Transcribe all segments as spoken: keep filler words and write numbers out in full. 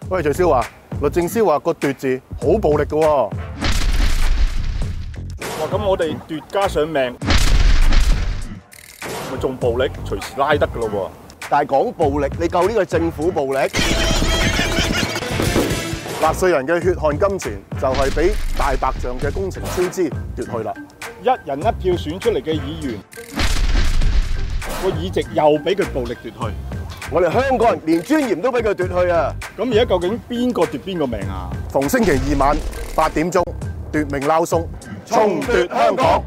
喂，徐少華，律政司話個奪字好暴力嘅喎。 哇！咁我哋奪家上命，咪仲暴力，隨時拉得㗎咯喎！ 但係講暴力，你夠呢個政府暴力？ 納稅人嘅血汗金錢就係俾大白象嘅工程超支奪去啦。 一人一票選出嚟嘅議員，個議席又俾佢暴力奪去。 我哋香港人連尊嚴都俾佢奪去啊！ 咁而家究竟邊個奪邊個命啊？ 逢星期二晚八點鐘，奪命撈鬆，重奪香港。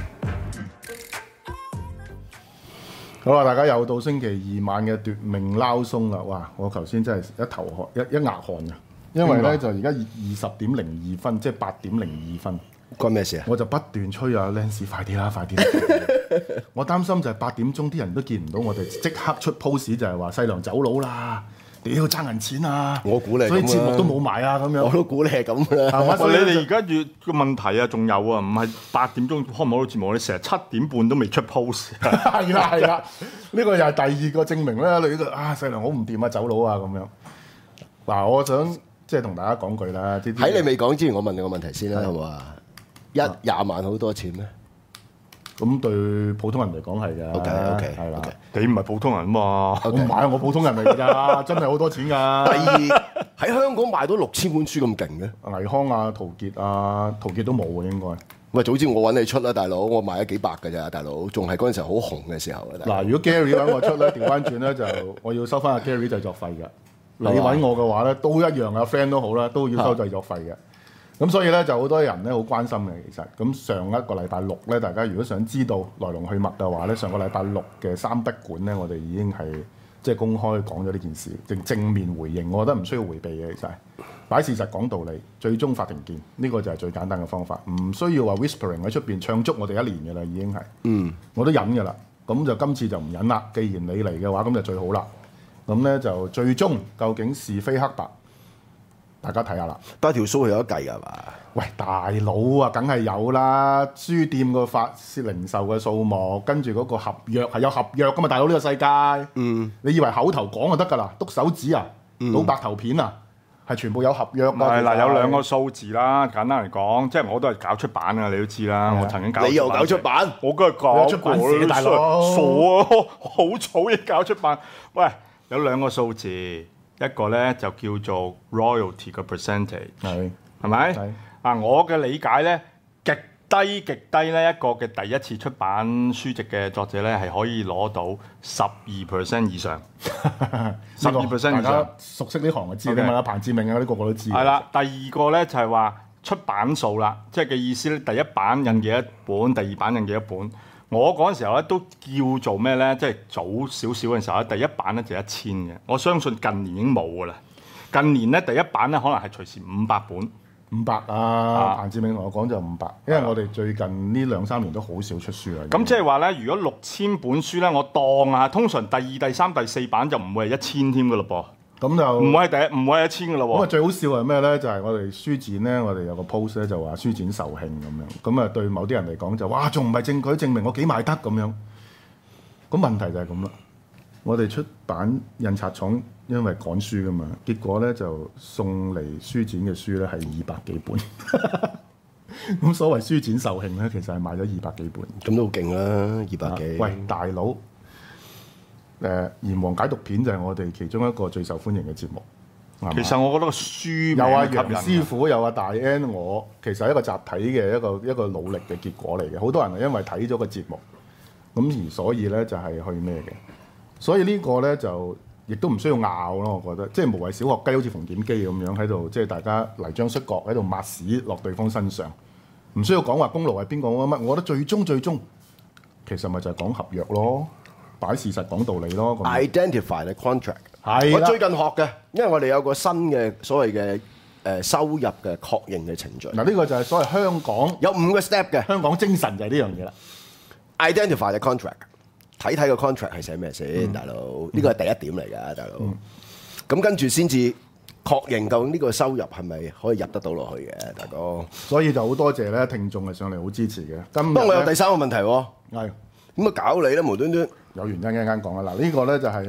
好啦，大家又到星期二晚嘅奪命撈鬆啦！哇，我頭先真係一頭汗，一一額汗啊！因為咧就而家二十點零二分，即係八點零二分。 關咩事啊？ 我就不斷催啊 Lance 快啲啦，快啲！我擔心就係八點鐘啲人都見唔到我哋，即刻出 post 就係話細良走佬啦，屌爭銀錢啊！ 我估你， 所以節目都冇埋啊咁樣。 我都估你係咁啦。 喂，你哋而家越個問題啊，仲有啊，唔係八點鐘開唔開到節目，你成日七點半都未出 post。 係啦係啦，呢個又係第二個證明啦。你呢個啊細良好唔掂啊，走佬啊咁樣。嗱，我想即係同大家講句啦， 喺你未講之前，我問你個問題先啦，好唔好啊？一廿萬好多錢咩？ 咁對普通人嚟講係嘅。 OK OK 係啦。 你唔係普通人嘛？ 我唔係，我普通人嚟㗎，真係好多錢㗎。 第二喺香港賣到六千本書咁勁嘅， 倪匡啊、陶傑啊、陶傑都冇喎應該。 喂，早知我揾你出啦，大佬，我賣咗幾百㗎咋，大佬，仲係嗰陣時候好紅嘅時候啊。 嗱，如果 Gary 揾我出咧，調翻轉咧就我要收翻阿 Gary 製作費嘅。你揾我嘅話咧，都一樣啊 friend 都好啦，都要收製作費嘅。咁所以咧就好多人咧好關心嘅其實。咁上一個禮拜六咧，大家如果想知道來龍去脈嘅話咧，上個禮拜六嘅三不管咧，我哋已經係即係公開講咗呢件事，正正面回應，我覺得唔需要迴避嘅其實係擺事實講道理，最終法庭見，呢個就係最簡單嘅方法，唔需要話 whispering 喺出邊唱足我哋一年嘅啦，已經係，嗯，我都忍嘅啦，咁就今次就唔忍啦。既然你嚟嘅話，咁就最好啦。咁咧就最終究竟是非黑白，大家睇下啦。 但係條數係有得計㗎嘛？ 喂，大佬啊，梗係有啦。書店個發零售嘅數目，跟住嗰個合約係有合約㗎嘛，大佬呢個世界。嗯，你以為口頭講就得㗎啦？篤手指啊，賭白頭片啊，係全部有合約㗎。 係嗱，有兩個數字啦。簡單嚟講，即係我都係搞出版㗎，你都知啦。我曾經搞。 你又搞出版？ 我梗係搞出版社大佬。 傻啊！好早已搞出版。喂！有兩個數字，一個咧就叫做 royalty 嘅 percentage， 係係咪？啊，我嘅理解咧，極低極低咧，一個嘅第一次出版書籍嘅作者咧係可以攞到十二 percent 以上，十二 percent 以上。 大家熟悉呢行就知㗎嘛，彭志明啊嗰啲個個都知。 係啦，第二個咧就係話出版數啦，即係嘅意思咧，第一版印幾多本，第二版印幾多本。我嗰陣時候咧都叫做咩咧？即係早少少嘅時候咧，第一版咧就一千嘅。我相信近年已經冇㗎啦。近年咧第一版咧可能係隨時五百本， 五百啊！彭志明同我講就五百，因為我哋最近呢兩三年都好少出書啦。 咁即係話咧，如果六千本書咧，我當啊，通常第二、第三、第四版就唔會係一千添㗎咯噃。 咁就唔會係第一，唔會係一千㗎咯喎。 咁啊最好笑係咩咧？就係、是、我哋書展咧，我哋有個 post 咧就話書展售罄咁樣。咁啊對某啲人嚟講就哇，仲唔係證據證明我幾賣得咁樣？咁問題就係咁啦。我哋出版印刷廠因為趕書㗎嘛，結果咧就送嚟書展嘅書咧係二百幾本。咁所謂書展售罄咧，其實係賣咗二百幾本。 咁都好勁啦，二百幾。 喂，大佬！誒《炎黃解毒片》就係我哋其中一個最受歡迎嘅節目。 其實我覺得個書有阿楊師傅，有阿大 N， 我其實係一個集體嘅一個一個努力嘅結果嚟嘅。好多人係因為睇咗個節目，咁而所以咧就係去咩嘅。所以呢個咧就亦都唔需要拗咯，我覺得即係無謂小學雞好似馮檢基咁樣喺度，即係大家泥漿摔角喺度抹屎落對方身上，唔需要講話功勞係邊個乜乜。我覺得最終最終其實咪就係講合約咯。擺事實講道理咯。 Identify the contract 係我最近學嘅，因為我哋有個新嘅所謂嘅誒收入嘅確認嘅程序。 嗱，呢個就係所謂香港有五個 step 嘅。 香港精神就係呢樣嘢啦。 Identify the contract， 睇睇個 contract 係寫咩先，嗯、大佬。呢個係第一點嚟㗎，大佬。咁、嗯、跟住先至確認究竟呢個收入係咪可以入得到落去嘅，大哥。 所以就好多謝咧，聽眾係上嚟好支持嘅。今不過我有第三個問題喎。 係點解搞你咧？無端端有原因一陣間講啦。嗱，呢個咧就係咧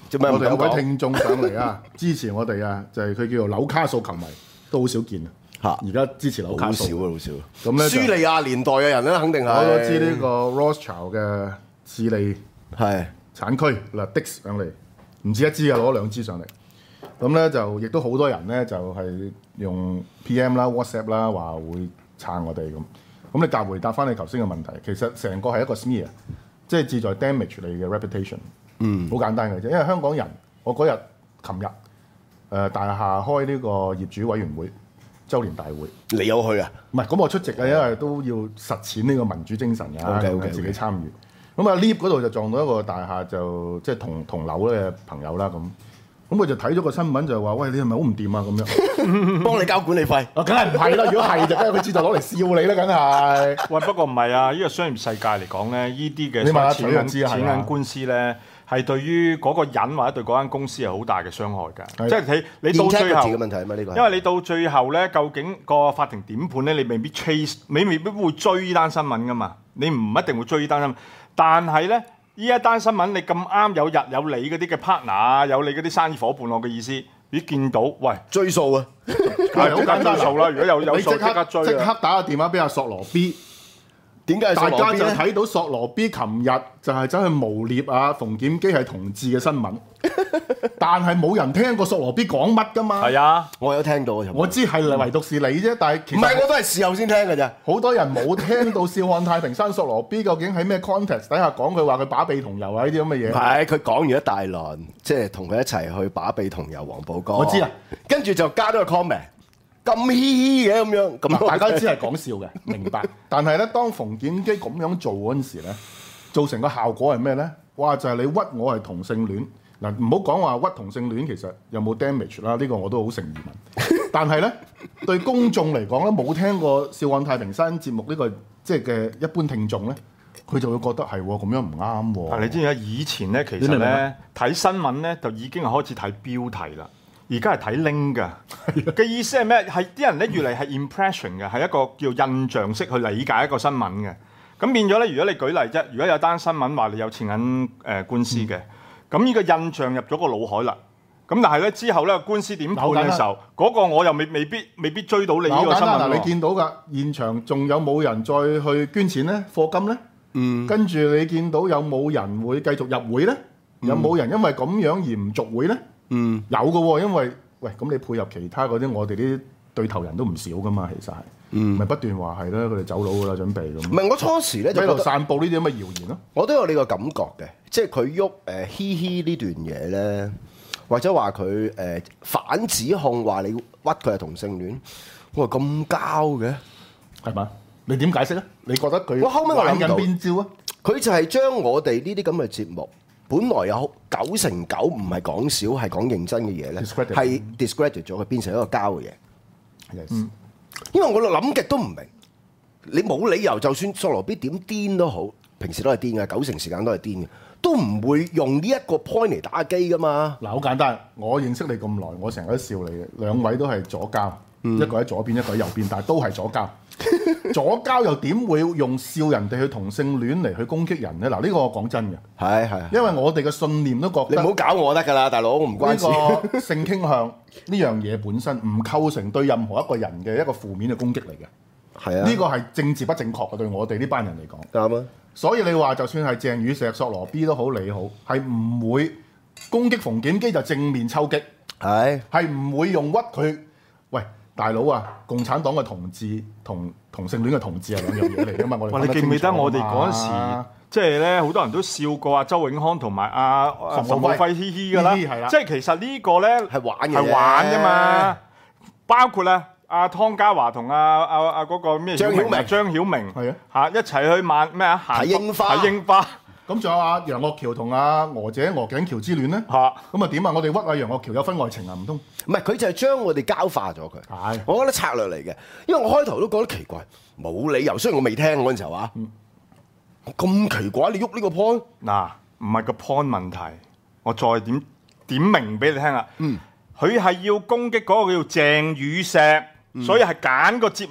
做咩唔我哋有位敢講聽眾上嚟啊，支持我哋啊，就係佢叫做紐卡素球迷，都好少見啊。 嚇？ 而家支持紐卡好少素， 啊，好少。 咁咧就蘇利亞年代嘅人咧，肯定係。 我都知呢個 Rothschild 嘅智利係產區嗱 Dix 上嚟，唔止一支啊，攞兩支上嚟。咁咧就亦都好多人咧就係用 P M 啦、WhatsApp 啦，話會撐我哋咁。咁你答回答翻你頭先嘅問題，其實成個係一個 smear，即係志在 damage 你嘅 reputation。嗯，好簡單嘅啫，因為香港人，我嗰日琴日誒大廈開呢個業主委員會週年大會， 你有去啊？ 唔係咁我出席啊，因為都要實踐呢個民主精神㗎， OK，OK，OK 自己參與。咁啊 lift 嗰度就撞到一個大廈就即係同同樓嘅朋友啦咁。咁佢就睇咗個新聞就話：喂，你係咪好唔掂啊？咁樣幫你交管理費。 啊，梗係唔係啦！如果係就梗係佢志在攞嚟笑你啦，梗係。 喂，不過唔係啊！呢個商業世界嚟講咧，呢啲嘅你問下錢銀取就知係啊錢銀官司咧，係對於嗰個人或者對嗰間公司係好大嘅傷害㗎。 係即係你你到最後 integrity 嘅問題啊嘛，呢個係因為你到最後咧，究竟個法庭點判咧，你未必 chase，你未必會追呢單新聞㗎嘛。你唔一定會追呢單新聞，但係咧。呢一單新聞你咁啱有日有你嗰啲嘅 partner 有你嗰啲生意伙伴，我嘅意思，咦見到喂追數啊！ 係好簡單數啦，如果有有數即你即刻刻追啊！ 即刻打個電話俾阿索羅 B。 點解係大家就索羅邊咧？ 睇到索羅 B 琴日就係走去誣蔑啊馮檢基係同志嘅新聞，但係冇人聽過索羅 B 講乜噶嘛。 係啊， 我有聽到啊， 我知係唯獨是你啫，但係其唔係實我都係事後先聽嘅咋。 好多人冇聽到笑看太平山索羅 B 究竟喺咩 context 底下講佢話佢把臂同遊啊呢啲咁嘅嘢。 係佢講完一大輪，即係同佢一齊去把臂同遊黃埔歌。 我知啊， 跟住就加咗個 comment，咁嘻嘻嘅咁樣，咁大家都知係講笑嘅，明白。但係咧，當馮檢基咁樣做嗰陣時咧，造成個效果係咩咧？哇！就係、你屈我係同性戀嗱，唔好講話屈同性戀其實有冇 damage 啦，呢個我都好成疑問。但係咧，對公眾嚟講咧，冇聽過《笑看太平山》節目呢、呢個即係嘅一般聽眾咧，佢就會覺得係咁樣唔啱喎。 但你知唔知啊？以前咧，其你明唔明啊實咧睇新聞咧，就已經係開始睇標題啦。而家係睇 link 㗎，嘅意思係咩？係啲人咧越嚟係 impression 嘅，係一個叫印象式去理解一個新聞嘅。咁變咗咧，如果你舉例啫，如果有單新聞話你有錢銀誒、呃、官司嘅，咁呢、嗯、個印象入咗個腦海啦。咁但係咧之後咧官司點判嘅時候，嗰個我又未未必未必追到你呢個新聞。 嗱，你見到㗎現場仲有冇人再去捐錢咧？課金咧？嗯。跟住你見到有冇人會繼續入會咧？有冇人因為咁樣而唔續會咧？嗯，有嘅喎，因為喂咁你配合其他嗰啲，我哋啲對頭人都唔少噶嘛，其實係，咪、嗯、不斷話係啦，佢哋走佬噶啦，準備咁。 唔係我初時咧就喺度散佈呢啲咁嘅謠言咯。 我都有呢個感覺嘅，即係佢喐誒嘻嘻呢段嘢咧，或者話佢誒反指控話你屈佢係同性戀，我話咁膠嘅， 係嘛？你點解釋咧？你覺得佢我後尾我諗緊到邊招啊？ 佢就係將我哋呢啲咁嘅節目。本來有九成九唔係講笑，係講認真嘅嘢咧，係 discredit 咗佢，變成一個膠嘅嘢。 Yes. 嗯，因為我諗極都唔明，你冇理由就算索羅 B 點癲都好，平時都係癲嘅，九成時間都係癲嘅，都唔會用呢一個 point 嚟打機噶嘛。 嗱，好簡單，我認識你咁耐，我成日都笑你嘅，兩位都係左膠，嗯、一個喺左邊，一個喺右邊，但係都係左膠。左膠又點會用笑人哋去同性戀嚟去攻擊人咧？嗱，呢個我講真嘅， 係係， 因為我哋嘅信念都覺得你唔好搞我得㗎啦，大佬，我唔關事。 呢個性傾向呢樣嘢本身唔構成對任何一個人嘅一個負面嘅攻擊嚟嘅。 係啊， 呢個係政治不正確嘅，對我哋呢班人嚟講。 啱啊。 所以你話就算係鄭宇碩、索羅 B 都好，你好，係唔會攻擊馮檢基就正面抽擊， 係係唔會用屈佢。喂，大佬啊，共產黨嘅同志同同性戀嘅同志係兩樣嘢嚟㗎嘛？我哋哇！你記唔記得我哋嗰陣時，即係咧好多人都笑過阿周永康同埋阿馮浩輝嘻嘻㗎啦，即係其實呢個咧係玩嘅， 係玩啫嘛。包括咧阿湯家華同阿阿阿嗰個咩張曉明、 張曉明係啊嚇一齊去晚咩啊睇櫻花， 睇櫻花。 咁仲有阿楊岳橋同阿娥姐鵝頸橋之戀咧， 嚇咁啊點啊？我哋屈阿楊岳橋有婚外情啊？唔通？ 唔係佢就係將我哋膠化咗佢。 係， 我覺得策略嚟嘅，因為我開頭都覺得奇怪，冇理由。雖然我未聽嗰陣時候啊，咁、嗯、奇怪你喐呢個 point？ 嗱，唔係個 point 問題，我再點點明俾你聽啦。嗯，佢係要攻擊嗰個叫鄭宇碩，嗯、所以係揀個節目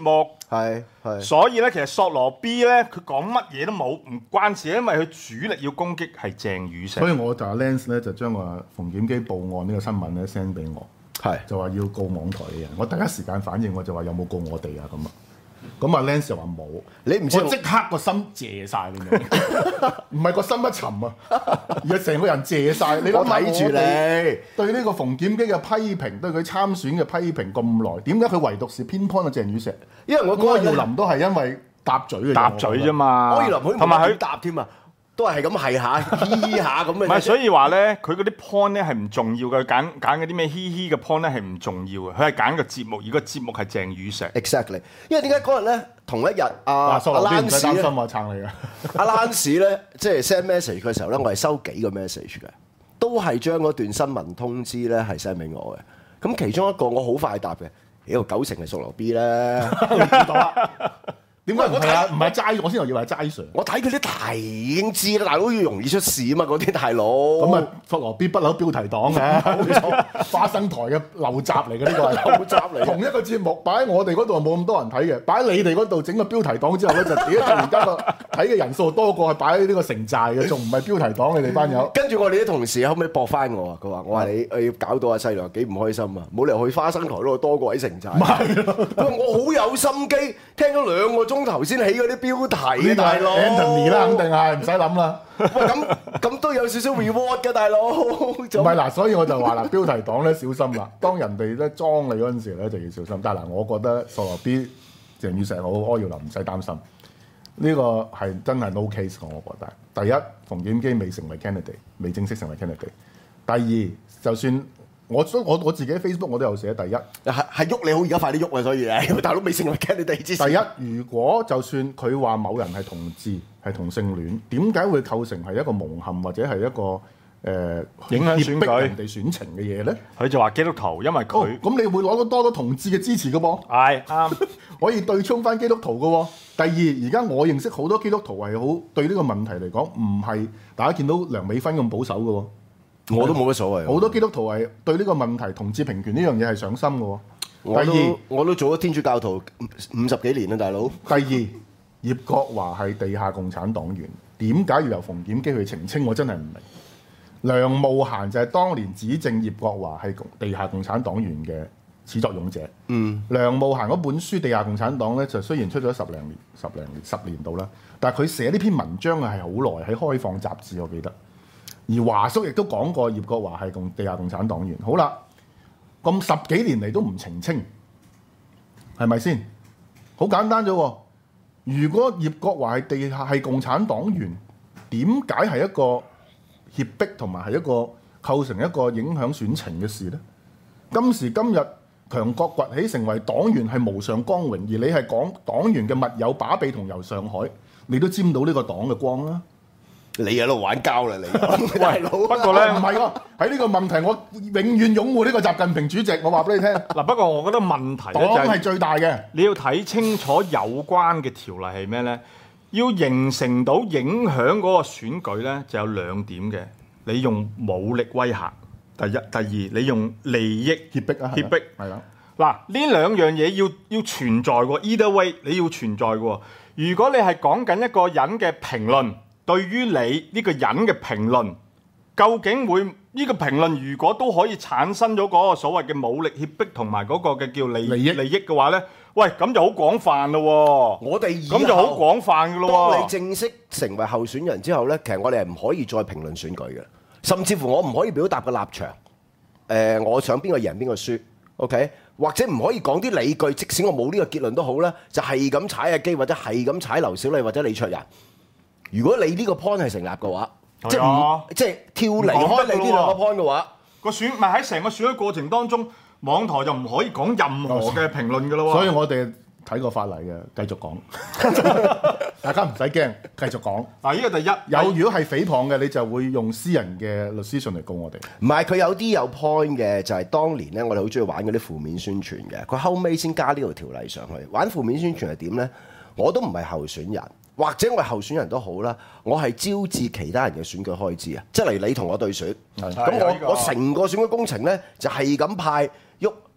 係係。 所以咧，其實索羅 B 咧，佢講乜嘢都冇，唔關事，因為佢主力要攻擊係鄭宇碩。 所以我就阿 Lance 咧就將個馮檢基報案呢個新聞咧 send 俾我， 係就話要告網台嘅人。我第一時間反應我就話有冇告我哋啊咁啊。咁阿 Lance 就話冇， 你唔知我即刻個心謝晒你明唔明？唔係個心一沉啊，而係成個人謝晒。你諗下我睇住你對呢個馮檢基嘅批評，對佢參選嘅批評咁耐，點解佢唯獨是偏頗啊鄭宇碩？ 因為我嗰個嗰日耀林都係因為搭嘴嘅啫， 搭嘴啫嘛。 柯耀林佢同埋佢佢答添啊，都係係咁係下嘻嘻下咁嘅啫。 唔係，所以話咧，佢嗰啲 point 咧係唔重要嘅，揀揀嗰啲咩嘻嘻嘅 point 咧係唔重要嘅，佢係揀個節目，而個節目係鄭宇碩。 exactly，因為點解嗰日咧同一日阿嗱， 阿索羅 B 唔使 Lance 咧擔心我撐你嘅。 阿 Lance 咧，即係 send message 嘅時候咧，我係收幾個 message 嘅，都係將嗰段新聞通知咧係 send 俾我嘅。咁其中一個我好快答嘅，妖九成係索羅 B 咧。 點解唔係啊？唔係齋，我先以為係齋 Sir。 我睇佢啲題已經知啦，大佬要容易出事啊嘛，嗰啲大佬。 咁啊，索羅 B 不嬲標題黨嘅，冇錯，花生台嘅陋習嚟嘅呢個係陋習嚟。同一個節目擺喺我哋嗰度冇咁多人睇嘅，擺喺你哋嗰度整個標題黨之後咧，就屌突然間個睇嘅人數多過係擺喺呢個城寨嘅，仲唔係標題黨你哋班友？ 跟住我哋啲同事後尾駁翻我啊，佢話：我話你我要搞到阿細路幾唔開心啊！冇理由去花生台嗰度多過喺城寨。 唔係咯， 佢話我好有心機，聽咗兩個鐘頭先起嗰啲標題呢啊，大佬。 Anthony 啦，肯定係唔使諗啦。 喂，咁咁都有少少 reward 嘅，大佬。唔唔係嗱，所以我就話啦，標題黨咧小心啦。當人哋咧裝你嗰陣時咧就要小心。但係嗱，我覺得索羅 B、鄭宇碩好、柯耀林唔使擔心。呢、個係真係 no case 我覺得。第一，馮檢基未成為 candidate，未正式成為 candidate。第二，就算我我我自己 Facebook 我都有寫。第一， 係係喐你好，而家快啲喐啊！所以誒，大佬未成為 candidate之前。 第一，如果就算佢話某人係同志係同性戀，點解會構成係一個蒙陷或者係一個誒、呃、 影響選舉脅迫人哋選情嘅嘢咧？ 佢就話基督徒，因為哦佢， 咁你會攞到多多同志嘅支持嘅噃， 係啱。 可以對沖翻基督徒嘅喎。第二，而家我認識好多基督徒係好對呢個問題嚟講，唔係大家見到梁美芬咁保守嘅喎。 我都冇乜所謂。 好多基督徒係對呢個問題同志平權呢樣嘢係上心嘅喎。 我第二都我都做咗天主教徒五十幾年啦，大佬。 第二，葉國華係地下共產黨員，點解要由馮檢基去澄清？我真係唔明。梁慕嫻就係當年指證葉國華係地下共產黨員嘅始作俑者。嗯，梁慕嫻嗰本書《地下共產黨》咧，就雖然出咗十零年、十零年、十年度啦，但係佢寫呢篇文章係好耐，喺開放雜誌我記得。而華叔亦都講過葉國華係共地下共產黨員。好啦，咁十幾年嚟都唔澄清，係咪先？好簡單啫喎。如果葉國華係地下係共產黨員，點解係一個脅迫同埋係一個構成一個影響選情嘅事呢？今時今日強國崛起成為黨員係無上光榮，而你係講黨員嘅密友把臂同遊上海，你都沾到呢個黨嘅光啦。 你喺度玩膠啦，你大佬。 不過咧唔係喎，喺呢個問題我永遠擁護呢個習近平主席。我話俾你聽， 嗱，不過我覺得問題咧就黨係係最大嘅。 你要睇清楚有關嘅條例係咩咧？要形成到影響嗰個選舉咧，就有兩點嘅。你用武力威嚇，第一；第二，你用利益脅迫啊， 脅迫係啦。 嗱，呢兩樣嘢要要存在喎，either way 你要存在喎。如果你係講緊一個人嘅評論，對於你呢個人嘅評論，究竟會呢個評論如果都可以產生咗嗰個所謂嘅武力脅迫同埋嗰個嘅叫利利益利益嘅話咧，喂，咁就好廣泛咯喎。 我哋以咁就好後廣泛嘅咯喎。 當你正式成為候選人之後咧，其實我哋係唔可以再評論選舉嘅，甚至乎我唔可以表達個立場。誒、呃，我想邊個贏邊個輸 ，OK？或者唔可以講啲理據，即使我冇呢個結論都好啦，就係咁踩阿基或者係咁踩劉小麗或者李卓人。如果你呢個 point 係成立嘅話，即係唔即係跳離開你呢兩個 point 嘅話， 個選咪喺成個選舉過程當中，網台就唔可以講任何嘅評論嘅咯喎。 所以我哋睇過法例嘅，繼續講，大家唔使驚，繼續講。 嗱，呢個第一有如果係誹謗嘅，你就會用私人嘅律師信嚟告我哋。 唔係佢有啲有 point 嘅，就係、是、當年咧，我哋好中意玩嗰啲負面宣傳嘅。佢後尾先加呢條條例上去。玩負面宣傳係點咧？我都唔係候選人，或者我係候選人都好啦，我係招致其他人嘅選舉開支啊！即係例如你同我對選，咁係有呢個我我成個選舉工程咧就係咁派喐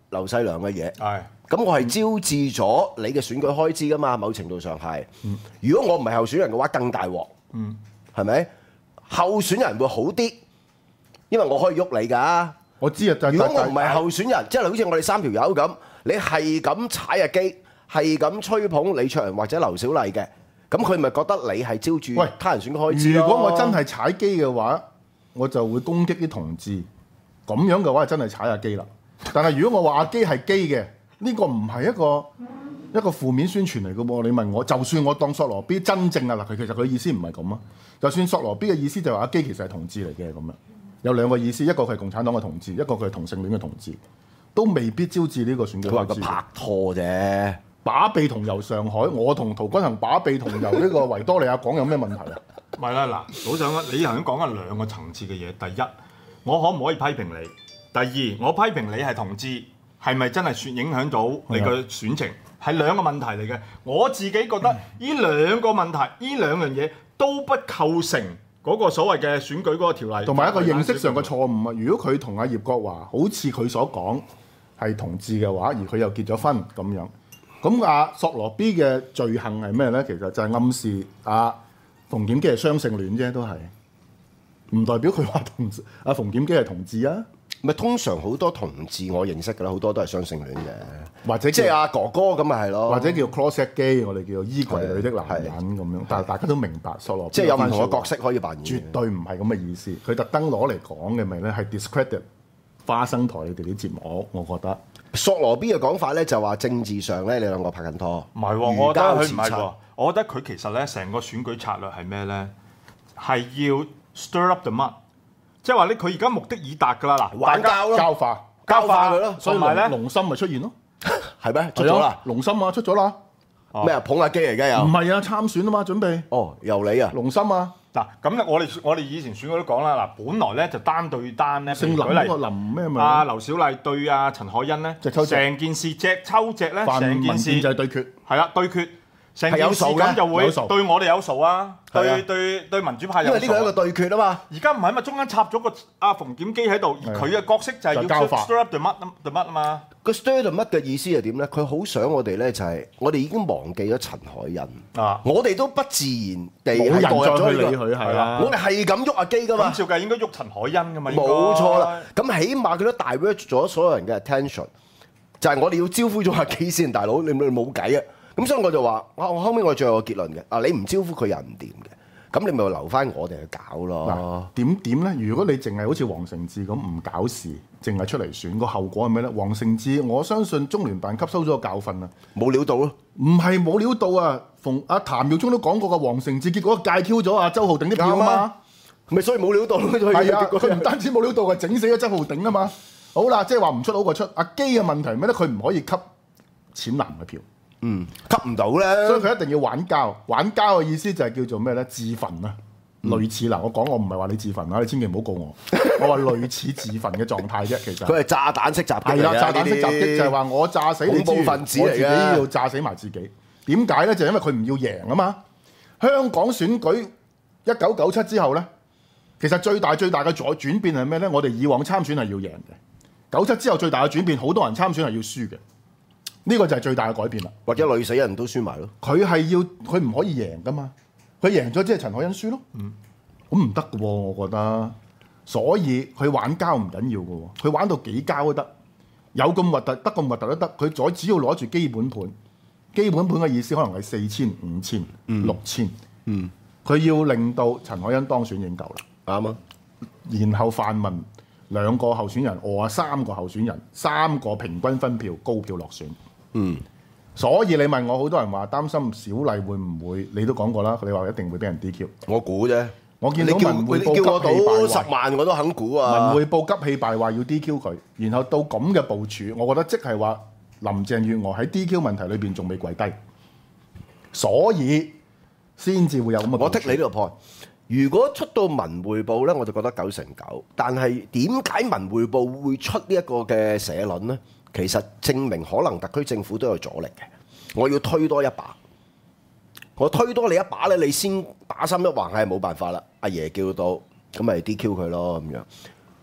劉細良嘅嘢。 係。 咁我係招致咗你嘅選舉開支噶嘛，某程度上係。如果我唔係候選人嘅話，更大鑊。嗯，係咪？候選人會好啲，因為我可以喐你㗎。 我知啊，但如果我唔係候選人，即係好似我哋三條友咁，你係咁踩下機，係咁吹捧李卓人或者劉小麗嘅，咁佢咪覺得你係招住喂他人選舉開支咯？ 如果我真係踩機嘅話，我就會攻擊啲同志。咁樣嘅話，真係踩下機啦。但係如果我話阿基係基嘅，呢個唔係一個一個負面宣傳嚟嘅喎。你問我，就算我當索羅 B 真正啊嗱，佢其實佢意思唔係咁啊。就算索羅 B 嘅意思就係話阿基其實係同志嚟嘅咁樣，有兩個意思，一個佢係共產黨嘅同志，一個佢係同性戀嘅同志，都未必招致呢個選舉。 佢話佢拍拖啫， 把臂同遊上海，我同陶君行把臂同遊呢個維多利亞港有咩問題啊？ 唔係啦，嗱，老實你頭先講緊兩個層次嘅嘢。第一，我可唔可以批評你？第二，我批評你係同志，係咪真係算影響到你嘅選情？係兩個問題嚟嘅。我自己覺得呢兩個問題，呢兩樣嘢都不構成嗰個所謂嘅選舉嗰個條例， 同埋一個認識上嘅錯誤啊！如果佢同阿葉國華好似佢所講係同志嘅話，而佢又結咗婚咁樣，咁阿索羅 B 嘅罪行係咩咧？其實就係暗示阿馮檢基係雙性戀啫，都係唔代表佢話同阿馮檢基係同志啊！ 咪通常好多同志我認識㗎啦，好多都係雙性戀嘅， 或者即係阿哥哥咁咪係咯， 或者叫 closet gay， 我哋叫做衣櫃裏的男人咁樣。但係大家都明白索羅 B 即係有唔同嘅角色可以扮演， 絕對唔係咁嘅意思。佢特登攞嚟講嘅咪咧係 discredit 花生台你哋啲節目，我覺得。 索羅 B 嘅講法咧就話政治上咧你兩個拍緊拖， 唔係喎，我覺得佢唔係喎，我覺得佢其實咧成個選舉策略係咩咧？係要 stir up the mud，即係話咧佢而家目的已達㗎啦嗱， 玩交咯， 交化交化佢咯， 所以同埋咧龍心咪出現咯， 係咩？出咗啦， 龍心啊出咗啦， 咩啊捧下機嚟㗎又？ 唔係啊參選啊嘛準備， 哦由你啊， 龍心啊， 嗱咁咧我哋我哋以前選舉都講啦嗱，本來咧就單對單咧， 姓林舉例嗰個林咩咪？ 阿劉小麗對阿陳凱欣咧， 隻抽隻成件事隻抽隻咧， 泛民成件事建制對決， 係啦對決，成係有件事數嘅咁就會有數對我哋有數啊， 係啊對對對民主派有數啊。 因為呢個係一個對決啊嘛。 而家唔係嘛，中間插咗個阿馮檢基喺度，而佢嘅角色就係要就交法 stir up the mud the mud 啊嘛。 個 stir the mud 嘅意思係點咧？佢好想我哋咧就係我哋已經忘記咗陳凱欣啊， 我哋都不自然地冇人係墮入再去理咗呢個。 佢係啦。 我哋係咁喐阿基噶嘛咁，照計應該喐陳凱欣噶嘛，應該冇錯啦。咁起碼佢都 divert 咗所有人嘅 attention，就係我哋要招呼咗阿基先，大佬你你冇計啊！咁所以我就話，我我後尾我最後有個結論嘅，啊你唔招呼佢又唔掂嘅，咁你咪留翻我哋去搞咯。 點點咧？如果你淨係好似黃成智咁唔搞事，淨係出嚟選，個後果係咩咧？黃成智我相信中聯辦吸收咗個教訓啊， 冇料到咯， 唔係冇料到啊！馮阿譚耀宗都講過個黃成智，結果戒 Q 咗阿周浩鼎啲票啊嘛， 咪所以冇料到咯。 係啊，佢唔單止冇料到，係整死咗周浩鼎啊嘛。好啦，即係話唔出好過出。阿基嘅問題係咩咧？佢唔可以吸淺藍嘅票。 嗯，吸唔到咧， 所以佢一定要玩膠，玩膠嘅意思就係叫做咩咧？自焚啊，類似嗱，我講我唔係話你自焚啊，你千祈唔好告我，我話類似自焚嘅狀態啫，其實佢係炸彈式襲擊係啦， 嚟嘅炸彈式襲擊呢啲就係話我炸死你之餘， 恐怖分子我自己嚟嘅要炸死埋自己。點解咧？就因為佢唔要贏啊嘛。香港選舉一九九七之後咧，其實最大最大嘅轉轉變係咩咧？我哋以往參選係要贏嘅，九七之後最大嘅轉變，好多人參選係要輸嘅。呢個就係最大嘅改變啦， 或者累死人都輸埋咯。 佢係要佢唔可以贏噶嘛，佢贏咗即係陳凱欣輸咯。咁唔得嘅喎，我覺得。所以佢玩膠唔緊要嘅喎，佢玩到幾膠都得，有咁核突得咁核突都得。佢左只要攞住基本盤，基本盤嘅意思可能係四千、五千、六千。嗯，佢要令到陳凱欣當選已經夠啦。 啱啊！ 然後泛民兩個候選人，我啊三個候選人，三個平均分票高票落選。 嗯， 所以你問我，好多人話擔心小麗會唔會？你都講過啦，你話一定會俾人 D Q。 我估啫。 我見到你叫文匯報你叫我急氣敗壞賭十萬我都肯估啊！ 文匯報急氣敗壞要 D Q 佢，然後到咁嘅部署，我覺得即係話林鄭月娥喺 D Q 問題裏邊仲未跪低，所以先至會有咁嘅部署。 我剔你呢個 point。如果出到文匯報咧，我就覺得九成九。但係點解文匯報會出呢一個嘅社論咧？其實證明可能特區政府都有阻力嘅。我要推多一把，我推多你一把咧，你先把心一橫係冇辦法啦。阿爺叫到，咁咪 D Q 佢咯咁樣。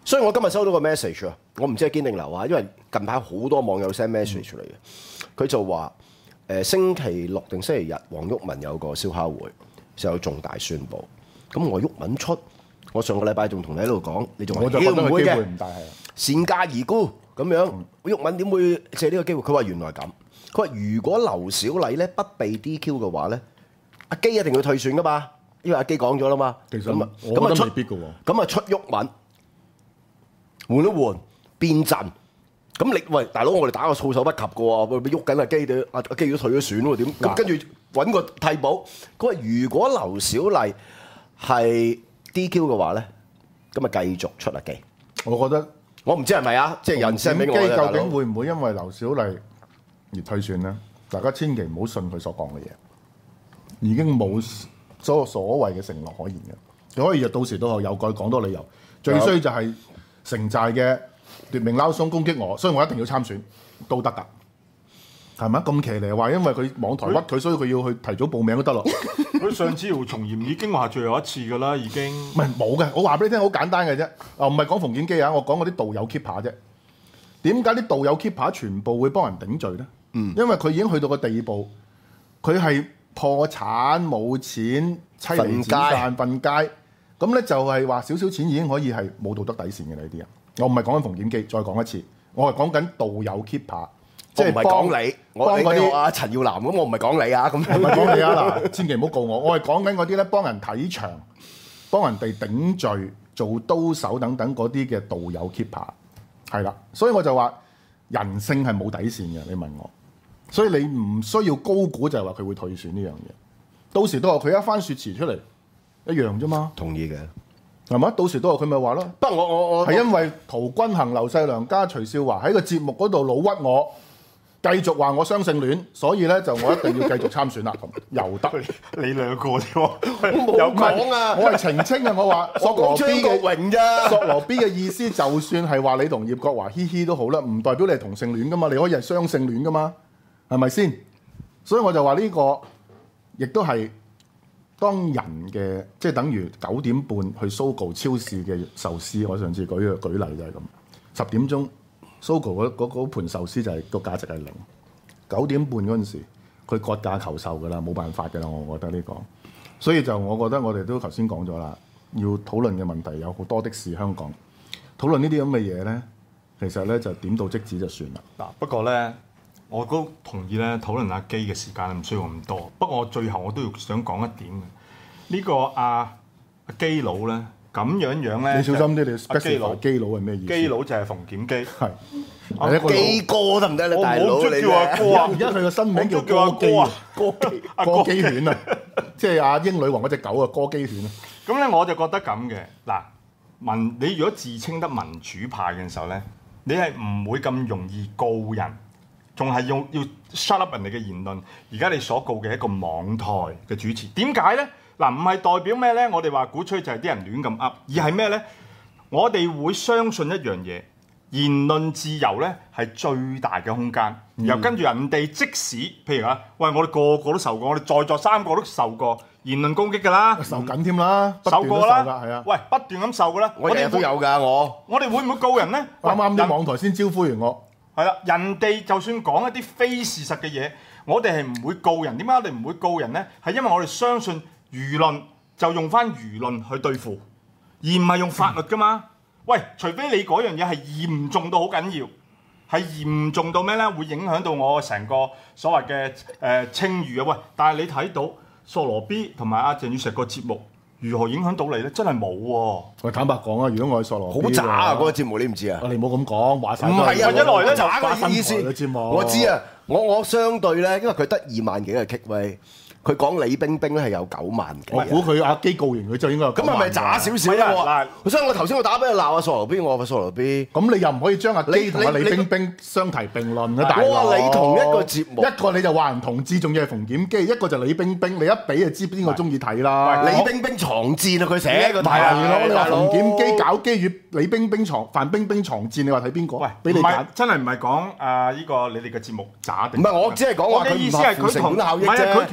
所以我今日收到個 message 啊，我唔知係堅定流啊，因為近排好多網友 send message 嚟嘅，佢就話誒、呃、星期六定星期日，黃毓民有個燒烤會，就有重大宣佈。咁我毓民出，我上個禮拜仲同你喺度講，你仲話我就覺得唔會嘅個機會，唔大係啊。 善價而沽咁樣，毓民點會借呢個機會？佢話原來咁，佢話如果劉小麗咧不被 D Q 嘅話咧，阿基一定要退選噶嘛，因為阿基講咗啦嘛。 其實咁啊， 我覺得咁啊出未必㗎喎。 咁啊出毓民。換一換變陣，咁你喂大佬，我哋打個措手不及嘅喎，喐緊阿基嘅，阿阿基都退咗選喎，點？咁跟住揾個替補。佢話如果劉小麗係 D Q 嘅話咧，咁啊繼續出阿基。 我覺得我唔知係咪啊，即係有人 send 俾我基啫大佬究竟會唔會因為劉小麗而退選咧？大家千祈唔好信佢所講嘅嘢，已經冇所所謂嘅承諾可言嘅。佢可以就到時到後又再講多理由，最衰就係城寨嘅奪命撈鬆攻擊我，所以我一定要參選都得㗎，係咪？咁騎呢話，因為佢網台屈佢，所以佢要去提早報名都得咯。 佢上次姚松炎已經話最後一次㗎啦，已經。 唔係冇嘅，我話俾你聽，好簡單嘅啫。啊，唔係講馮檢基啊，我講嗰啲道友 keeper 啫。點解啲道友 keeper 全部會幫人頂罪咧？嗯，因為佢已經去到個地步，佢係破產冇錢，妻離子散瞓街。咁咧就係話少少錢已經可以係冇道德底線嘅呢啲人。我唔係講緊馮檢基，再講一次，我係講緊道友 keeper， 即係唔係講你，我幫嗰啲阿陳耀南咁，我唔係講你啊，咁唔係講你啊嗱，千祈唔好告我。我係講緊嗰啲咧幫人睇場、幫人哋頂罪、做刀手等等嗰啲嘅道友 keeper， 係啦。所以我就話人性係冇底線嘅。你問我，所以你唔需要高估就係話佢會退選呢樣嘢。到時都話佢一番説辭出嚟一樣啫嘛， 同意嘅， 係嘛？到時都話佢咪話咯。 不過我我我係因為陶君行、劉細良加徐少華喺個節目嗰度老屈我，繼續話我雙性戀，所以咧就我一定要繼續參選啦。咁又得你兩個啫喎， 冇講啊， 我係澄清啊！我話索羅 B 張國嘅榮咋， 索羅 B 嘅意思，就算係話你同葉國華嘻嘻都好啦，唔代表你係同性戀噶嘛，你可以係雙性戀噶嘛，係咪先？所以我就話呢個亦都係當人嘅，即係等於九點半去 Sogo 超市嘅壽司。我上次舉個舉例就係咁，十點鐘 Sogo 嗰嗰嗰盤壽司就係個價值係零，九點半嗰陣時佢割價求售㗎啦，冇辦法㗎啦，我覺得呢個。所以就我覺得我哋都頭先講咗啦，要討論嘅問題有好多的是香港，討論呢啲咁嘅嘢咧，其實咧就點到即止就算啦。 嗱，不過咧，我都同意咧，討論阿基嘅時間唔需要咁多。不過我最後我都要想講一點嘅，呢、這個阿阿基佬咧咁樣樣咧， 你小心啲，你阿基佬 specify 基佬係咩意思？ 基佬就係馮檢基， 係阿係一個基哥得唔得咧， 我大佬你冇叫阿哥啊而，家佢個新名叫我叫阿歌基哥啊， 歌基歌基犬啊，即係阿英女王嗰只狗啊，歌基犬啊。 咁咧我就覺得咁嘅嗱，民你如果自稱得民主派嘅時候咧，你係唔會咁容易告人，仲係用要 shut up 人哋嘅言論。而家你所告嘅一個網台嘅主持，點解咧？嗱，唔係代表咩咧？我哋話鼓吹就係啲人亂咁噏，而係咩咧？我哋會相信一樣嘢，言論自由咧係最大嘅空間。然後跟住人哋即使譬如啊，喂，我哋個個都受過，我哋在座三個都受過言論攻擊㗎啦， 受緊添啦，不斷都受過啦， 㗎係啊。 喂，不斷咁受㗎啦。 我日日都有㗎，我我哋會唔會告人咧？ 啱啱啲人網台先招呼完我， 係啦，人哋就算講一啲非事實嘅嘢，我哋係唔會告人。點解我哋唔會告人咧？係因為我哋相信輿論就用翻輿論去對付，而唔係用法律㗎嘛。喂，除非你嗰樣嘢係嚴重到好緊要，係嚴重到咩咧？會影響到我成個所謂嘅誒稱譽啊！喂，但係你睇到索羅 B 同埋阿鄭宇碩個節目如何影響到你咧？真係冇喎。 我坦白講啊，如果我係索羅 B 好渣啊！嗰嘅話個節目你唔知啊？ 啊，你唔好咁講，話晒唔係啊， 一來咧就渣嘅意思嘅節目， 我知啊，我我相對咧，因為佢得二萬幾嘅 kick 位，佢講李冰冰咧係有九萬幾啊。 我估佢阿基告完佢就應該有咁係咪渣少少唔係啊啊？所以我頭先我打俾佢鬧阿索羅 B，我話索羅 B。 咁你又唔可以將阿基同阿你李冰冰相提並論啊，大佬！ 我話你同一個節目一個你就話人同志，仲要係馮檢基，一個就李冰冰，你一比就知邊個中意睇啦。 李冰冰床戰啊，佢寫個題係咯，你話大佬馮檢基搞基與李冰冰床范冰冰床戰，你話睇邊個？ 喂，唔係俾你揀。 真係唔係講啊呢個你哋嘅節目渣定？ 唔係我只係講話佢唔我嘅意思係合乎成佢同本效益唔係啊，佢啫。 其實同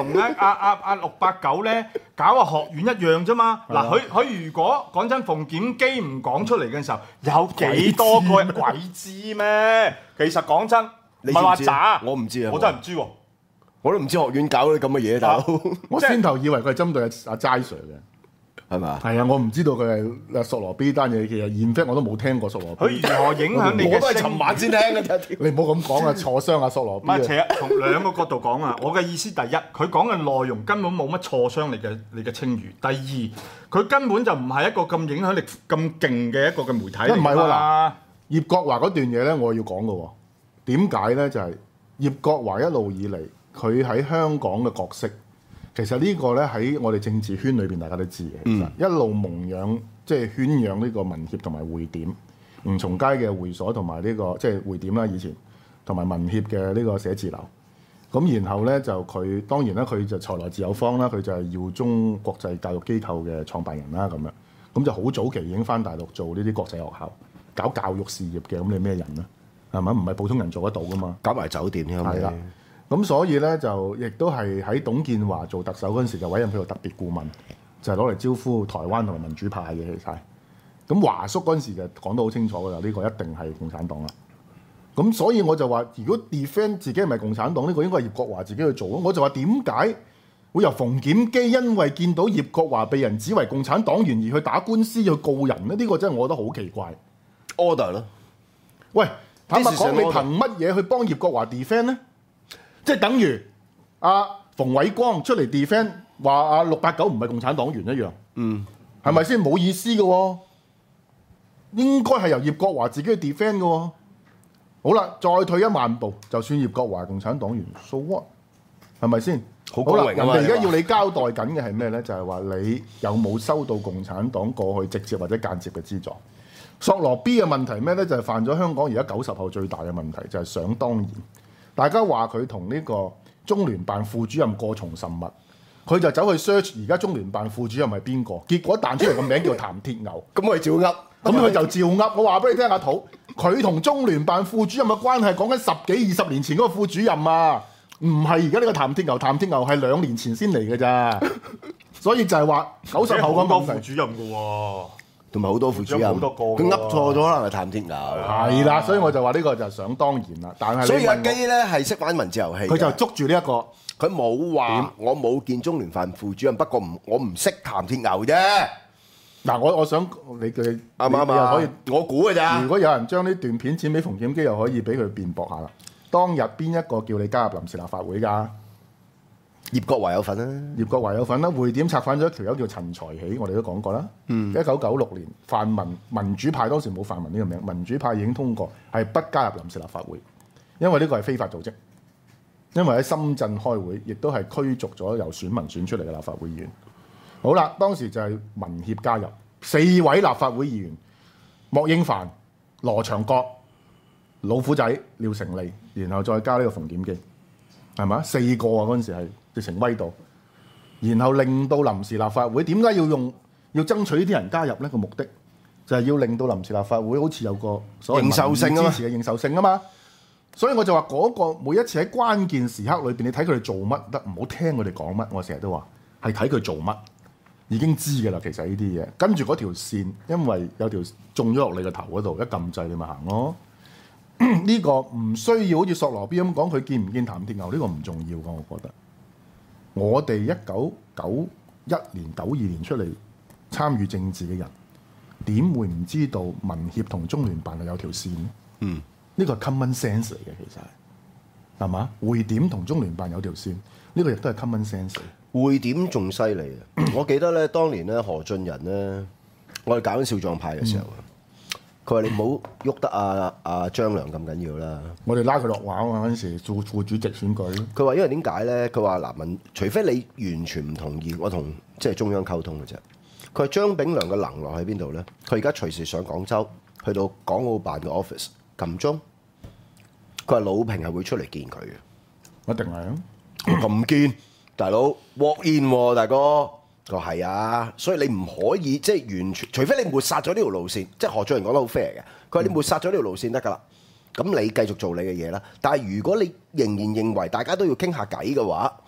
同咧阿阿阿六八九咧搞個學院一樣啫嘛。嗱，佢佢如果講真，馮檢基唔講出嚟嘅時候，有幾多個人鬼知咩？其實講真，唔係話渣， 我唔知啊， 我真係唔知喎。 我都唔知學院搞啲咁嘅嘢，大佬我先頭以為佢係針對阿阿齋 Sir 嘅。 係嘛？ 係啊，我唔知道佢係索羅 B 單嘢，其實 in fact 我都冇聽過索羅 B。 佢如何影響你嘅？ 我都係尋晚先聽嘅。 你唔好咁講啊，挫傷阿索羅 B 啊。 唔係，其實從兩個角度講啊。我嘅意思，第一，佢講嘅內容根本冇乜挫傷你嘅你嘅稱譽；第二，佢根本就唔係一個咁影響力咁勁嘅一個嘅媒體嚟㗎嘛。 唔係喎嗱，葉國華嗰段嘢咧，我要講嘅喎。點解咧？就係、是、葉國華一路以嚟，佢喺香港嘅角色。其實呢個咧喺我哋政治圈裏邊，大家都知嘅。其實、嗯、一路蒙養，即係圈養呢個民協同埋匯點，吳松街嘅會所同埋呢個即係匯點啦，以前同埋民協嘅呢個寫字樓。咁然後咧就佢當然啦，佢就財來自有方啦，佢就係耀中國際教育機構嘅創辦人啦，咁樣咁就好早期已經翻大陸做呢啲國際學校，搞教育事業嘅。咁你咩人咧？係咪？唔係普通人做得到噶嘛？ 搞埋酒店添， 係啦。咁所以咧就亦都係喺董建華做特首嗰陣時就委任佢做特別顧問，就係攞嚟招呼台灣同埋民主派嘅其實。咁華叔嗰陣時就講得好清楚㗎啦，呢、呢個一定係共產黨啦。咁所以我就話，如果 defend 自己係咪共產黨，呢、呢個應該係葉國華自己去做。我就話點解會由馮檢基因為見到葉國華被人指為共產黨員而去打官司去告人咧？呢、呢個真係我覺得好奇怪。 order 咯， 喂，坦白講，你憑乜嘢去幫葉國華 defend 咧？即係等於阿、啊、馮偉光出嚟 defend 話阿六八九唔係共產黨員一樣，嗯，係咪先冇意思嘅喎？應該係由葉國華自己去 defend 嘅喎。好啦，再退一萬步，就算葉國華係共產黨員 ，so what？係咪先？ 好啦， 人哋而家要你交代緊嘅係咩咧？就係、是、話你有冇收到共產黨過去直接或者間接嘅資助？索羅 B 嘅問題咩咧？就係、是、犯咗香港而家九十後最大嘅問題，就係、是、想當然。大家話佢同呢個中聯辦副主任過從甚密，佢就走去 search 而家中聯辦副主任係邊個，結果彈出嚟個名叫譚鐵牛， 咁佢照噏， 咁佢就照噏。我話俾你聽，阿土，佢同中聯辦副主任嘅關係講緊十幾二十年前嗰個副主任啊，唔係而家呢個譚鐵牛。譚鐵牛係兩年前先嚟嘅咋，所以就係話九十後嗰個副主任嘅喎。 同埋好多副主任， 好多個， 佢噏錯咗可能係譚鐵牛。 係啦，所以我就話呢個就係想當然啦。但係所以阿基咧係識玩文字遊戲， 佢就捉住呢、這、一個， 佢冇話我冇見中聯辦副主任，不過唔我唔識譚鐵牛啫。 嗱，我我想你佢啱啱啊？可以，我估嘅咋。 如果有人將呢段片剪俾馮檢基，又可以俾佢辯駁下啦。當日邊一個叫你加入臨時立法會㗎？ 葉國華有份啦、啊， 葉國華有份啦。匯點策反咗一條友叫陳才起，我哋都講過啦。一九九六年泛民民主派當時冇泛民呢個名，民主派已經通過係不加入臨時立法會，因為呢個係非法組織。因為喺深圳開會，亦都係驅逐咗由選民選出嚟嘅立法會議員。好啦，當時就係民協加入四位立法會議員，莫英凡、羅長國、老虎仔、廖成利，然後再加呢個馮檢基，係咪？四個啊，嗰陣時係。直情威到，然後令到臨時立法會點解要用要爭取呢啲人加入呢？個目的就係要令到臨時立法會好似有個所謂認受性啊，支持嘅認受性啊嘛。所以我就話嗰個每一次喺關鍵時刻裏邊，你睇佢哋做乜得，唔好聽佢哋講乜。我成日都話係睇佢做乜，已經知㗎啦。其實呢啲嘢跟住嗰條線，因為有條中咗落你個頭嗰度，一撳掣你咪行咯。呢個唔需要好似索羅 B 咁講，佢見唔見譚鐵牛呢個唔重要㗎，我覺得。我哋一九九一年、九二年出嚟參與政治嘅人，點會唔知道民協同中聯辦係有條線？嗯，呢個係 common sense 嚟嘅，其實係係嘛？匯點同中聯辦有條線，呢個亦都係 common sense。 匯點仲犀利啊！我記得咧，當年咧何俊仁咧，我哋搞緊少壯派嘅時候，佢話、嗯、你唔好喐得阿阿張良咁緊要啦。 我哋拉佢落馬啊！嗰陣時做副主席選舉， 佢話因為點解咧？佢話嗱，民除非你完全唔同意，我同即係中央溝通嘅啫。佢話張炳良嘅能耐喺邊度咧？佢而家隨時上廣州，去到港澳辦嘅 office 撳鐘。佢話魯平係會出嚟見佢嘅， 一定係啊！ 咁堅大佬 walk in 喎、啊，大哥。佢話係啊，所以你唔可以即係完全，除非你抹殺咗呢條路線，即係何俊仁講得好 fair 嘅。佢話你抹殺咗呢條路線得㗎啦，咁你繼續做你嘅嘢啦。但係如果你仍然認為大家都要傾下偈嘅話，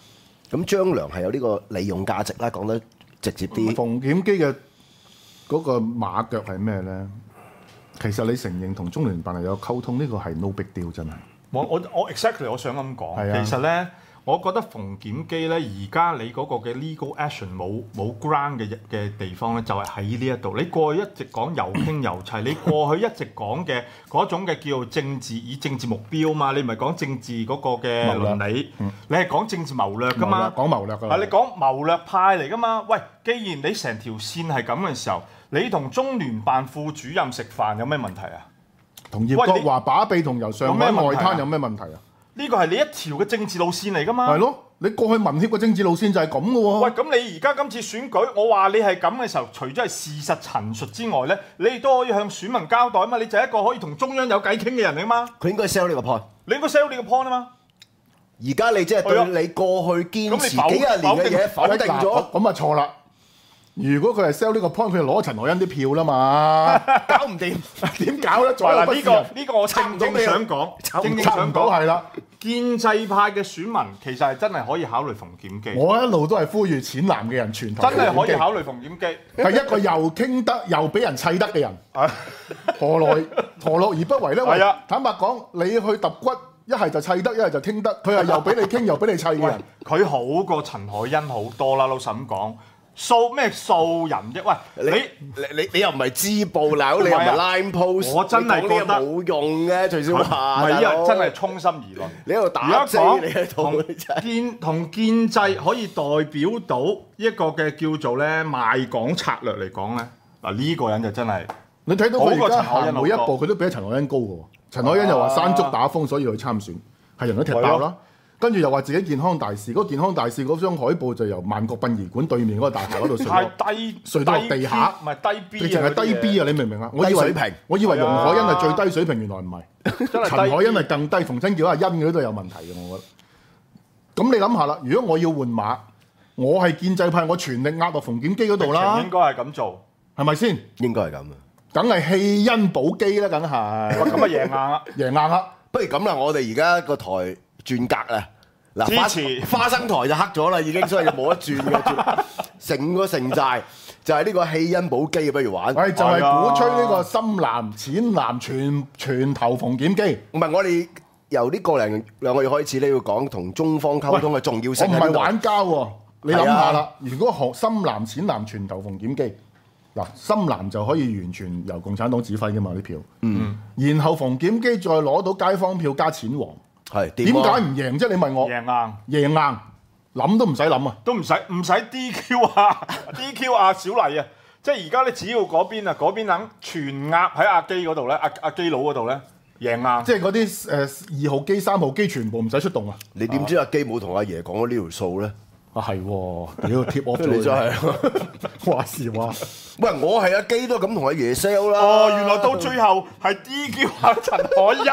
咁張良係有呢個利用價值啦，講得直接啲。 馮檢基嘅嗰個馬腳係咩咧？其實你承認同中聯辦係有溝通，呢、這個係 no big deal 真係。 我我我 exactly 我想咁講， 係啊其實咧，我覺得馮檢基咧，而家你嗰個嘅 legal action 冇冇 ground 嘅嘅地方咧，就係喺呢一度。你過去一直講又傾又砌，你過去一直講嘅嗰種嘅叫做政治以政治目標嘛，你唔係講政治嗰個嘅倫理， 嗯、 你係講政治謀略噶嘛， 講謀略㗎。 係你講謀略派嚟噶嘛？喂，既然你成條線係咁嘅時候，你同中聯辦副主任食飯有咩問題啊？ 同葉國華把臂同遊上海外灘有咩問題啊？ 呢個係你一條嘅政治路線嚟㗎嘛？ 係咯，你過去民協嘅政治路線就係咁嘅喎。 喂，咁你而家今次選舉，我話你係咁嘅時候，除咗係事實陳述之外咧，你亦都可以向選民交代啊嘛！你就係一個可以同中央有偈傾嘅人嚟啊嘛！ 佢應該 sell 呢個 point。 你應該 sell 呢個 point 啊嘛！ 而家你即係對你過去堅持幾廿年嘅嘢否定咗， 咁啊錯啦！如果佢係 sell 呢個 point，佢就攞陳凱欣啲票啦嘛， 搞唔掂， 點搞咧？ 嗱，呢個呢個我正正想講，正正想講係啦。 建制派嘅選民其實係真係可以考慮馮檢基。 我一路都係呼籲淺藍嘅人全台真係可以考慮馮檢基， 係一個又傾得又俾人砌得嘅人，何來何樂而不為咧？ 係啊， 坦白講，你去揼骨，一係就砌得，一係就傾得，佢係又俾你傾又俾你砌嘅人。 佢好過陳凱欣好多啦，老實咁講。素咩素人啫？喂， 你你你你又唔係支部佬，你又唔係 line post， 我真係覺得冇用嘅，徐少華。 唔係啊，真係衷心而論。 你喺度打啫，你喺度同建同建制可以代表到一個嘅叫做咧賣港策略嚟講咧，嗱呢個人就真係你睇到佢而家好過陳凱欣行每一步，佢都比陳凱欣高嘅喎。陳凱欣又話山竹打風，所以去參選，係人都踢爆啦。跟住又話自己健康大使，嗰、那個、健康大使嗰張海報就由萬國殯儀館對面嗰個大廈嗰度垂落， 低垂到落地下， 唔係低 B， 佢淨係低 B 啊！你明唔明啊？我以為水平， 我以為容海欣係最低水平，原來唔係，陳凱欣係更低。逢親叫阿欣嗰度有問題嘅，我覺得。咁你諗下啦，如果我要換馬，我係建制派，我全力壓落馮檢基嗰度啦。 應該係咁做， 係咪先？ 應該係咁啊！ 梗係棄恩保基啦，梗係。 咁啊贏硬啦， 贏硬啦！ 不如咁啦，我哋而家個台轉格啊！嗱， 支持花生台就黑咗啦，已經，所以就冇得轉嘅。成個城寨就係呢個棄恩保基，不如玩。 係就係鼓吹呢個深藍、淺藍全全投馮檢基。 唔係我哋由呢個零兩個月開始咧，要講同中方溝通嘅重要性。 我唔係玩家喎，你諗下啦。 啊、 如果學深藍、淺藍全投馮檢基，嗱深藍就可以完全由共產黨指揮嘅嘛啲票。嗯。然後馮檢基再攞到街坊票加錢黃。 係點解唔贏啫？你問我贏硬， 贏硬，諗都唔使諗啊！ 都唔使唔使 D Q 啊 ，D Q 啊小麗啊，即係而家你只要嗰邊啊，嗰邊肯全壓喺阿基嗰度咧，阿阿基佬嗰度咧，贏硬。 即係嗰啲誒二號機、三號機全部唔使出動啊！ 你點知阿基冇同阿爺講咗呢條數咧？ 啊係喎，屌貼我你真係話時話。 喂，我係阿基都咁同阿爺 sell 啦。 哦，原來到最後係 D Q 阿陳凱欣。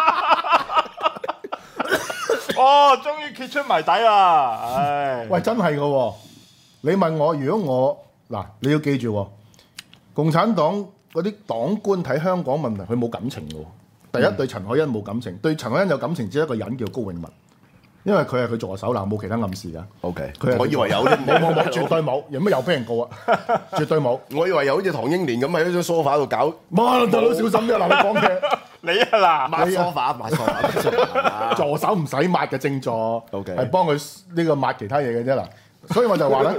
哦，終於揭出謎底啦！唉， 喂，真係嘅喎。你問我，如果我嗱，你要記住喎，共產黨嗰啲黨官睇香港問題，佢冇感情嘅喎。第一、嗯、對陳凱欣冇感情，對陳凱欣有感情只係一個人叫高永文，因為佢係佢助手啦，冇其他暗示㗎。 O K， 佢我以為有啫， 冇冇冇，絕對冇，有乜又俾人告啊？絕對冇。 我以為有好似唐英年咁喺張梳化度搞。 哇！大佬小心啲嗱，你講嘅。 你啊嗱， 抹梳化，抹梳化， 助手唔使抹嘅正座，係 OK 幫佢呢個抹其他嘢嘅啫嗱。所以我就話咧，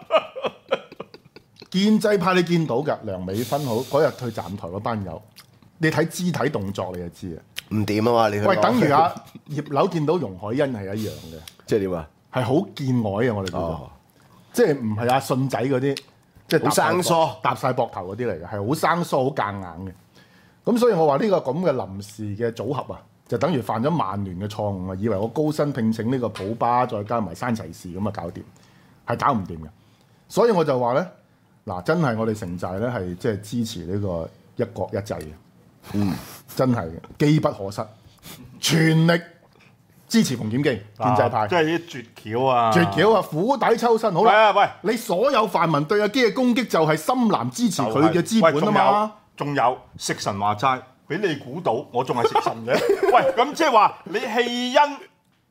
建制派你見到㗎，梁美芬好嗰日去站台嗰班友，你睇肢體動作你就知啊。 唔掂啊嘛，你喂，等於阿葉劉見到容海欣係一樣嘅， 即係點啊？ 係好見外啊！我哋叫做， 哦、 即係唔係阿信仔嗰啲，即係好生疏、 搭晒膊頭嗰啲嚟嘅，係好生疏、好夾硬嘅。咁所以我話呢個咁嘅臨時嘅組合啊，就等於犯咗曼聯嘅錯誤啊！以為我高薪聘請呢個普巴，再加埋山齊士咁啊搞掂，係搞唔掂嘅。所以我就話咧，嗱真係我哋城寨咧係即係支持呢個一國一制嘅，嗯，真係嘅，機不可失，全力支持馮檢基建制派， 即係啲絕橋啊！ 絕橋啊，釜底抽薪，好啦， 喂， 你所有泛民對阿基嘅攻擊就係深藍支持佢嘅資本啊嘛。 仲有食神話齋，俾你估到，我仲係食神嘅。喂，咁即係話你棄恩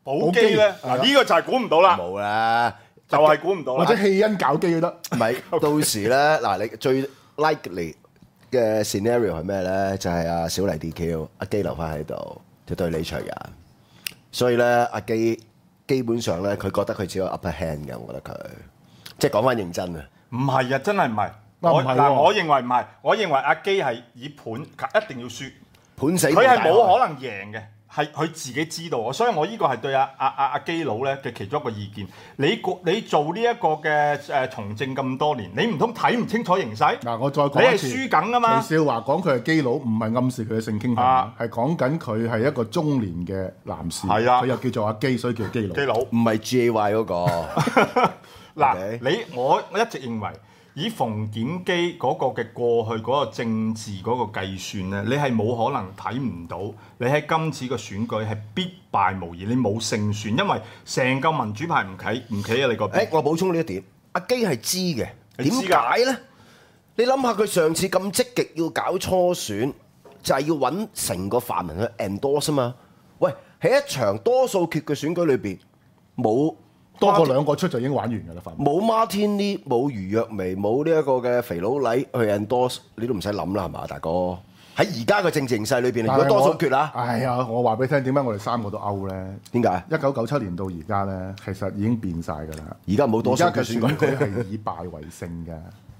寶基咧，嗱呢個就係估唔到啦， 冇啦， 就係估唔到啦。 或者氣因搞機都得。 唔係到時咧，嗱你最 likely 嘅 scenario 係咩咧？就係阿小麗 D Q， 阿基留翻喺度，就對李卓人。所以咧，阿基基本上咧，佢覺得佢只有 upper hand 嘅，我覺得佢即係講翻認真啊。 唔係啊，真係唔係。 唔係喎我嗱，我認為唔係，我認為阿基係以盤一定要輸， 盤死佢係冇可能贏嘅，係佢自己知道啊。所以我呢個係對阿阿阿阿基佬咧嘅其中一個意見。你個你做呢一個嘅誒從政咁多年，你唔通睇唔清楚形勢？ 嗱，我再你係講一次， 輸緊噶嘛？ 徐少華講佢係基佬，唔係暗示佢嘅性傾向啊， 係講緊佢係一個中年嘅男士， 係啊佢又叫做阿基，所以叫基佬。 基佬唔係 G A Y 嗰個。 嗱 Okay 你我我一直認為。以馮檢基嗰個嘅過去嗰個政治嗰個計算咧，你係冇可能睇唔到，你喺今次嘅選舉係必敗無疑，你冇勝算，因為成個民主派唔企唔企啊！你個誒，我補充呢一點，阿基係知嘅，點你知㗎解咧？你諗下佢上次咁積極要搞初選，就係要揾成個泛民去 endorse 啊嘛。喂，喺一場多數決嘅選舉裏邊，冇多過兩個出就已經玩完㗎啦，范。 冇 Martini，冇余若薇，冇呢一個嘅肥佬黎去 endorse，你都唔使諗啦，係嘛，大哥？喺而家嘅政治形勢裏邊，如果多數決啦， 哎呀，我話俾你聽，點解我哋三個都 out 咧？ 點解？ 一九九七年到而家咧，其實已經變晒㗎啦。 而家冇多而數決選家嘅選舉舉。 係以敗為勝嘅。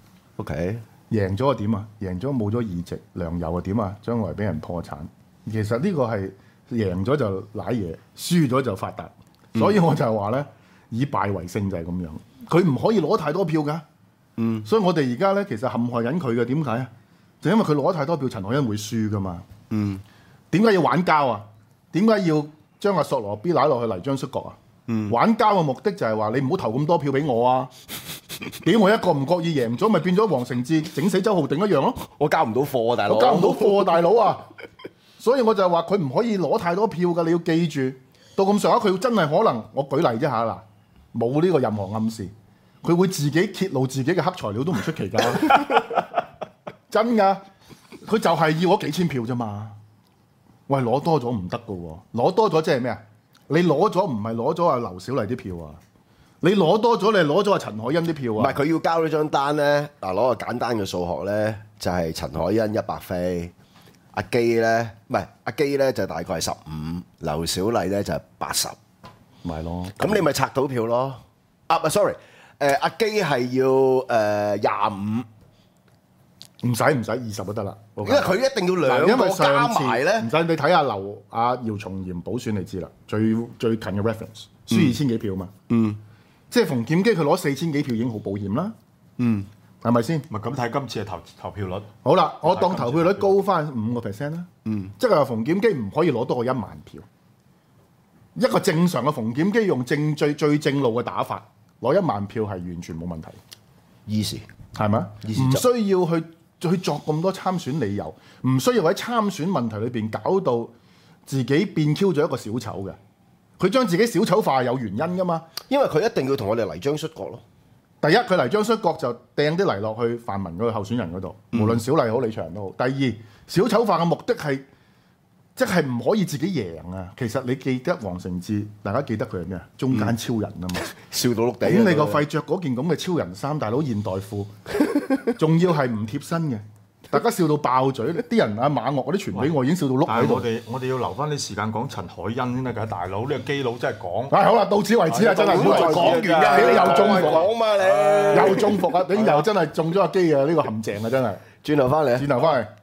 OK， 贏咗就點啊？贏咗冇咗議席，梁游啊點啊？將來俾人破產。其實呢個係贏咗就賴嘢，輸咗就發達。所以我就係話咧，以敗為勝就係咁樣。佢唔可以攞太多票㗎。嗯。所以我哋而家咧其實陷害緊佢嘅，點解啊？就因為佢攞太多票，陳凱欣會輸㗎嘛。嗯。點解要玩膠啊？點解要將阿索羅 B 拉落去泥漿摔角啊？嗯。玩膠嘅目的就係話你唔好投咁多票俾我啊！俾我一個唔覺意贏咗，咪變咗黃成智整死周浩鼎一樣咯。 我交唔到貨啊，大佬。 我交唔到貨啊，大佬啊！所以我就話佢唔可以攞太多票㗎，你要記住。到咁上下，佢真係可能，我舉例啫下嗱，冇呢個任何暗示，佢會自己揭露自己嘅黑材料都唔出奇㗎。真㗎，佢就係要嗰幾千票啫嘛。喂，攞多咗唔得㗎喎，攞多咗即係咩啊？你攞咗唔係攞咗阿劉小麗啲票啊？你攞多咗，你係攞咗阿陳凱欣啲票啊？ 唔係佢要交呢張單咧，嗱攞個簡單嘅數學咧，就係、是、陳凱欣一百飛，阿基咧唔係阿基咧就大概係十五，劉小麗咧就係八十， 咪咯。 咁你咪拆到票咯。啊唔係 sorry，誒、呃、阿基係要誒廿五， 唔使唔使二十都得啦。 因為佢一定要兩因為個加上次埋咧唔。使你睇下劉阿姚松炎補選你知啦，最最近嘅 reference 輸二千幾票嘛。嗯。即係馮檢基佢攞四千幾票已經好保險啦，嗯，係咪先？ 咪咁睇今次嘅投投票率。 好啦，我當投票率高翻五個 percent 啦，嗯，即係話馮檢基唔可以攞多過一萬票。一個正常嘅馮檢基用正最最正路嘅打法攞一萬票係完全冇問題 easy 係咪？唔需要去去作咁多參選理由，唔需要喺參選問題裏邊搞到自己變 Q 咗一個小丑嘅。佢將自己小丑化係有原因噶嘛？ 因為佢一定要同我哋泥漿摔角咯。 第一，佢泥漿摔角就掟啲泥落去泛民嗰個候選人嗰度，嗯、無論小麗好李卓人都好。第二，小丑化嘅目的係即係唔可以自己贏啊！其實你記得黃成智，大家記得佢係咩啊？中間超人啊嘛，嗯、 笑到碌地。 咁你個肺着嗰件咁嘅超人衫，大佬現代褲，仲要係唔貼身嘅。大家笑到爆嘴，啲人啊馬岳嗰啲傳俾我已經笑到碌喺度。 我哋我哋要留翻啲時間講陳凱欣先得㗎，大佬呢、呢個基佬真係講。 啊好啦，到此為止啦，真係唔好再講完嘅，你又中伏講嘛你， 又中伏啊！你又真係中咗阿基嘅呢個陷阱啊！真係。 轉頭翻嚟， 轉頭翻嚟。